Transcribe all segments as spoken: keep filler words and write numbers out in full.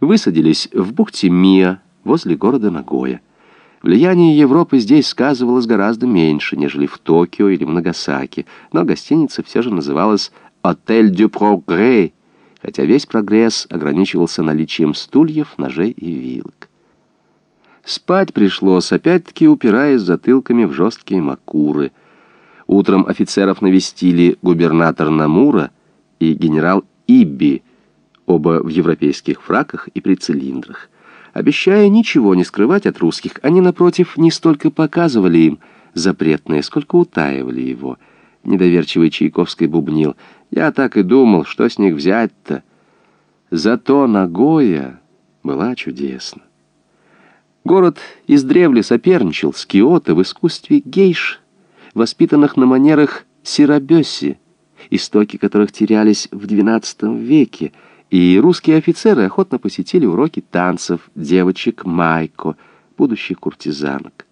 высадились в бухте Миа возле города Нагоя. Влияние Европы здесь сказывалось гораздо меньше, нежели в Токио или в Нагасаки, но гостиница все же называлась «Отель дю Прогресс», хотя весь прогресс ограничивался наличием стульев, ножей и вилок. Спать пришлось, опять-таки упираясь затылками в жесткие макуры. Утром офицеров навестили губернатор Намура и генерал Ибби, оба в европейских фраках и при цилиндрах. Обещая ничего не скрывать от русских, они, напротив, не столько показывали им запретное, сколько утаивали его. Недоверчивый Чайковский бубнил: «Я так и думал, что с них взять-то?» Зато Нагоя была чудесна. Город издревле соперничал с Киото в искусстве гейш, воспитанных на манерах сирабёси, истоки которых терялись в двенадцатом веке, и русские офицеры охотно посетили уроки танцев девочек майко, будущих куртизанок.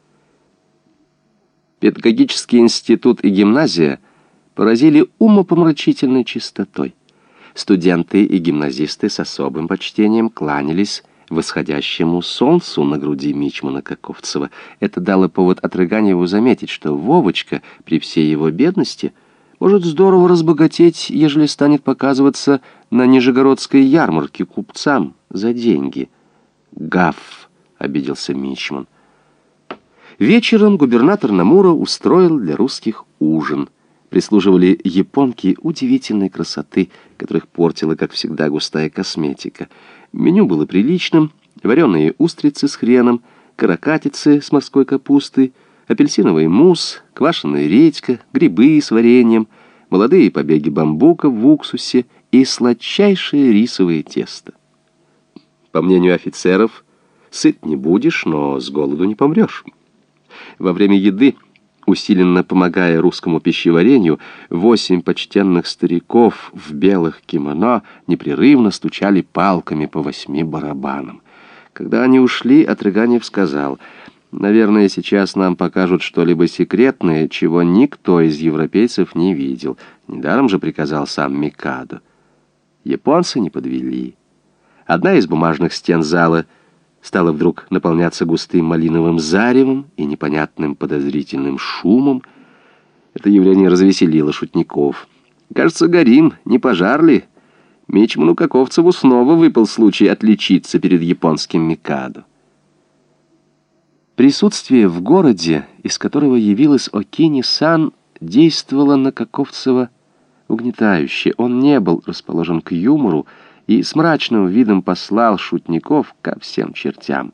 Педагогический институт и гимназия поразили умопомрачительной чистотой. Студенты и гимназисты с особым почтением кланялись восходящему солнцу на груди мичмана Каковцева. Это дало повод Отрыганьеву заметить, что Вовочка, при всей его бедности, может здорово разбогатеть, ежели станет показываться на Нижегородской ярмарке купцам за деньги. «Гаф!» — обиделся мичман. Вечером губернатор Намура устроил для русских ужин. Прислуживали японки удивительной красоты, которых портила, как всегда, густая косметика. Меню было приличным: вареные устрицы с хреном, каракатицы с морской капустой, апельсиновый мусс, квашеная редька, грибы с вареньем, молодые побеги бамбука в уксусе и сладчайшее рисовое тесто. По мнению офицеров, сыт не будешь, но с голоду не помрешь. Во время еды, усиленно помогая русскому пищеварению, восемь почтенных стариков в белых кимоно непрерывно стучали палками по восьми барабанам. Когда они ушли, Отрыганьев сказал: «Наверное, сейчас нам покажут что-либо секретное, чего никто из европейцев не видел. Недаром же приказал сам Микадо». Японцы не подвели. Одна из бумажных стен зала стала вдруг наполняться густым малиновым заревом и непонятным подозрительным шумом. Это явление развеселило шутников. «Кажется, горим, не пожар ли?» Мичману Каковцеву снова выпал случай отличиться перед японским Микадо. Присутствие в городе, из которого явилась Окини-сан, действовало на Каковцева угнетающе. Он не был расположен к юмору и с мрачным видом послал шутников ко всем чертям.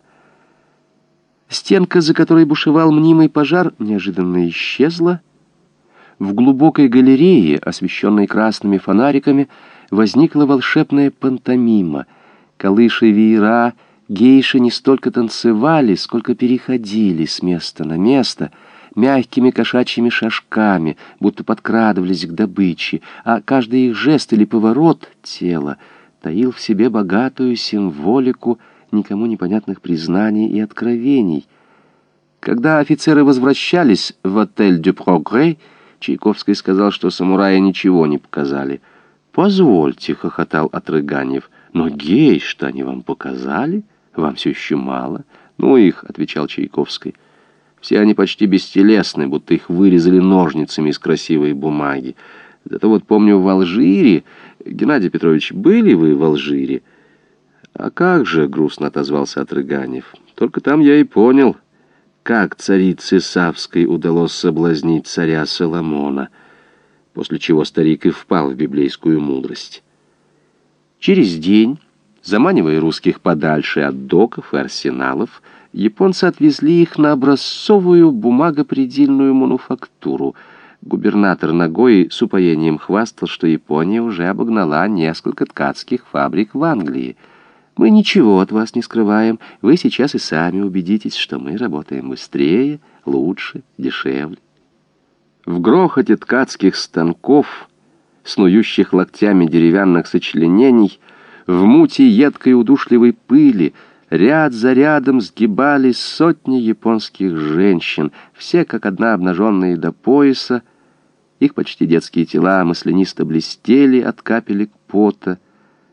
Стенка, за которой бушевал мнимый пожар, неожиданно исчезла. В глубокой галерее, освещенной красными фонариками, возникла волшебная пантомима. Колыши веера, гейши не столько танцевали, сколько переходили с места на место, мягкими кошачьими шажками, будто подкрадывались к добыче, а каждый их жест или поворот тела таил в себе богатую символику никому непонятных признаний и откровений. Когда офицеры возвращались в отель «Дю Прогресс», Чайковский сказал, что самураи ничего не показали. «Позвольте», — хохотал Отрыганьев, — «но гейш-то они вам показали? Вам все еще мало?» «Ну их», — отвечал Чайковский, — «все они почти бестелесны, будто их вырезали ножницами из красивой бумаги. Зато вот помню в Алжире... Геннадий Петрович, были вы в Алжире?» «А как же», — грустно отозвался Отрыганьев, — «только там я и понял, как царице Савской удалось соблазнить царя Соломона», после чего старик и впал в библейскую мудрость. Через день, заманивая русских подальше от доков и арсеналов, японцы отвезли их на образцовую бумагопредельную мануфактуру. Губернатор Нагои с упоением хвастал, что Япония уже обогнала несколько ткацких фабрик в Англии. «Мы ничего от вас не скрываем. Вы сейчас и сами убедитесь, что мы работаем быстрее, лучше, дешевле». В грохоте ткацких станков, снующих локтями деревянных сочленений, в муте едкой удушливой пыли, ряд за рядом сгибались сотни японских женщин, все как одна обнаженные до пояса. Их почти детские тела маслянисто блестели от капелек пота.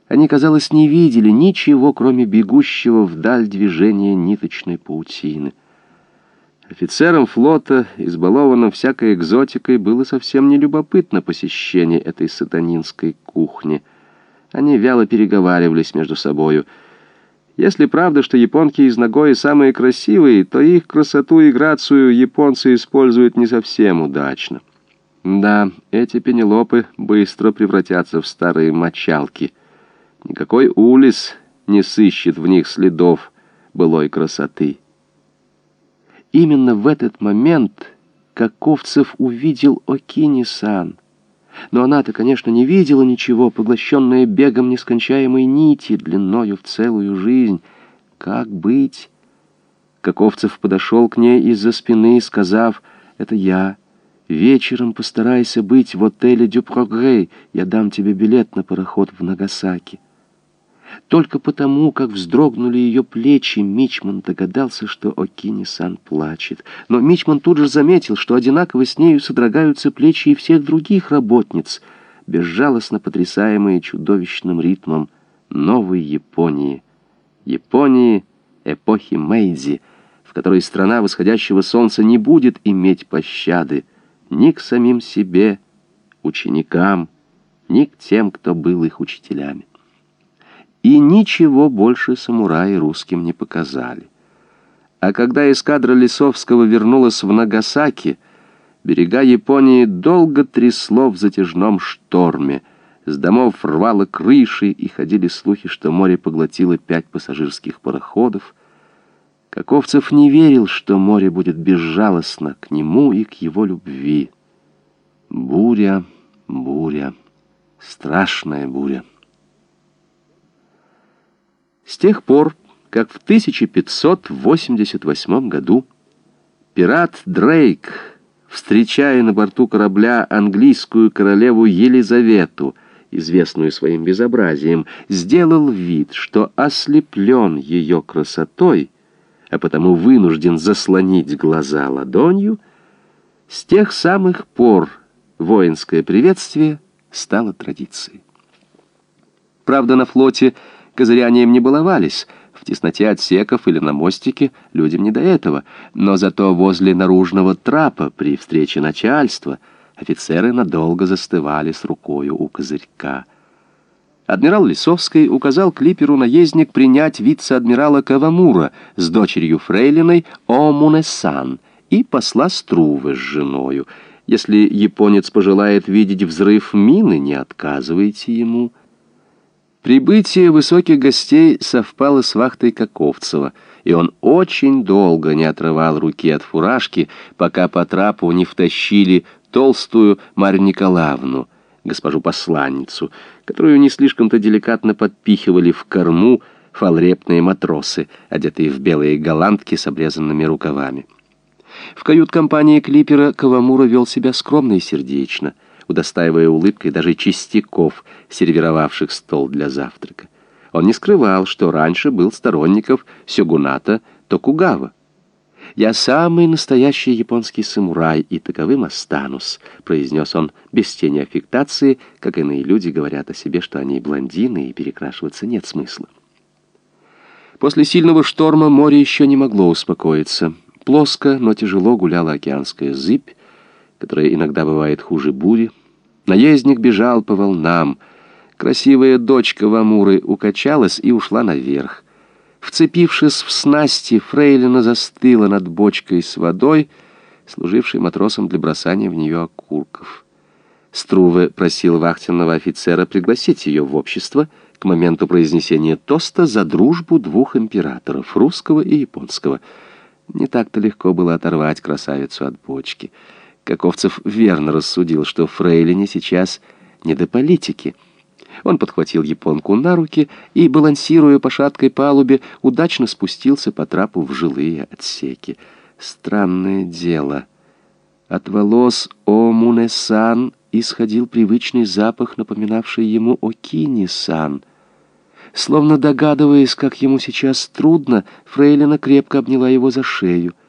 Они, казалось, не видели ничего, кроме бегущего вдаль движения ниточной паутины. Офицерам флота, избалованным всякой экзотикой, было совсем не любопытно посещение этой сатанинской кухни. Они вяло переговаривались между собою. Если правда, что японки из Нагои самые красивые, то их красоту и грацию японцы используют не совсем удачно. Да, эти пенелопы быстро превратятся в старые мочалки. Никакой Улисс не сыщет в них следов былой красоты. Именно в этот момент Каковцев увидел Окини-сан. Но она-то, конечно, не видела ничего, поглощенная бегом нескончаемой нити, длиною в целую жизнь. Как быть? Каковцев подошел к ней из-за спины, сказав: «Это я. Вечером постарайся быть в отеле «Дю Прогресс», я дам тебе билет на пароход в Нагасаки». Только потому, как вздрогнули ее плечи, Мичман догадался, что Окини-сан плачет. Но Мичман тут же заметил, что одинаково с нею содрогаются плечи и всех других работниц, безжалостно потрясаемые чудовищным ритмом новой Японии. Японии эпохи Мэйдзи, в которой страна восходящего солнца не будет иметь пощады ни к самим себе, ученикам, ни к тем, кто был их учителями. И ничего больше самураи русским не показали. А когда эскадра Лисовского вернулась в Нагасаки, берега Японии долго трясло в затяжном шторме. С домов рвало крыши, и ходили слухи, что море поглотило пять пассажирских пароходов. Каковцев не верил, что море будет безжалостно к нему и к его любви. Буря, буря, страшная буря. С тех пор, как в тысяча пятьсот восемьдесят восьмом году пират Дрейк, встречая на борту корабля английскую королеву Елизавету, известную своим безобразием, сделал вид, что ослеплен ее красотой, а потому вынужден заслонить глаза ладонью, с тех самых пор воинское приветствие стало традицией. Правда, на флоте козырянием не баловались. В тесноте отсеков или на мостике людям не до этого. Но зато возле наружного трапа при встрече начальства офицеры надолго застывали с рукою у козырька. Адмирал Лисовский указал клиперу наездник принять вице-адмирала Кавамура с дочерью фрейлиной Омуне-сан и посла Струве с женою. Если японец пожелает видеть взрыв мины, не отказывайте ему. Прибытие высоких гостей совпало с вахтой Каковцева, и он очень долго не отрывал руки от фуражки, пока по трапу не втащили толстую Марью Николаевну, госпожу-посланницу, которую не слишком-то деликатно подпихивали в корму фалрепные матросы, одетые в белые голландки с обрезанными рукавами. В кают-компании клипера Кавамура вел себя скромно и сердечно, удостаивая улыбкой даже частяков, сервировавших стол для завтрака. Он не скрывал, что раньше был сторонником сёгуната Токугава. «Я самый настоящий японский самурай, и таковым останусь», — произнес он без тени аффектации, как иные люди говорят о себе, что они блондины, и перекрашиваться нет смысла. После сильного шторма море еще не могло успокоиться. Плоско, но тяжело гуляла океанская зыбь, которая иногда бывает хуже бури. Наездник бежал по волнам. Красивая дочка Вамуры укачалась и ушла наверх. Вцепившись в снасти, фрейлина застыла над бочкой с водой, служившей матросом для бросания в нее окурков. Струве просил вахтенного офицера пригласить ее в общество к моменту произнесения тоста за дружбу двух императоров, русского и японского. Не так-то легко было оторвать красавицу от бочки. Каковцев верно рассудил, что фрейлине сейчас не до политики. Он подхватил японку на руки и, балансируя по шаткой палубе, удачно спустился по трапу в жилые отсеки. Странное дело. От волос Омуне-сан исходил привычный запах, напоминавший ему Окини-сан. Словно догадываясь, как ему сейчас трудно, фрейлина крепко обняла его за шею.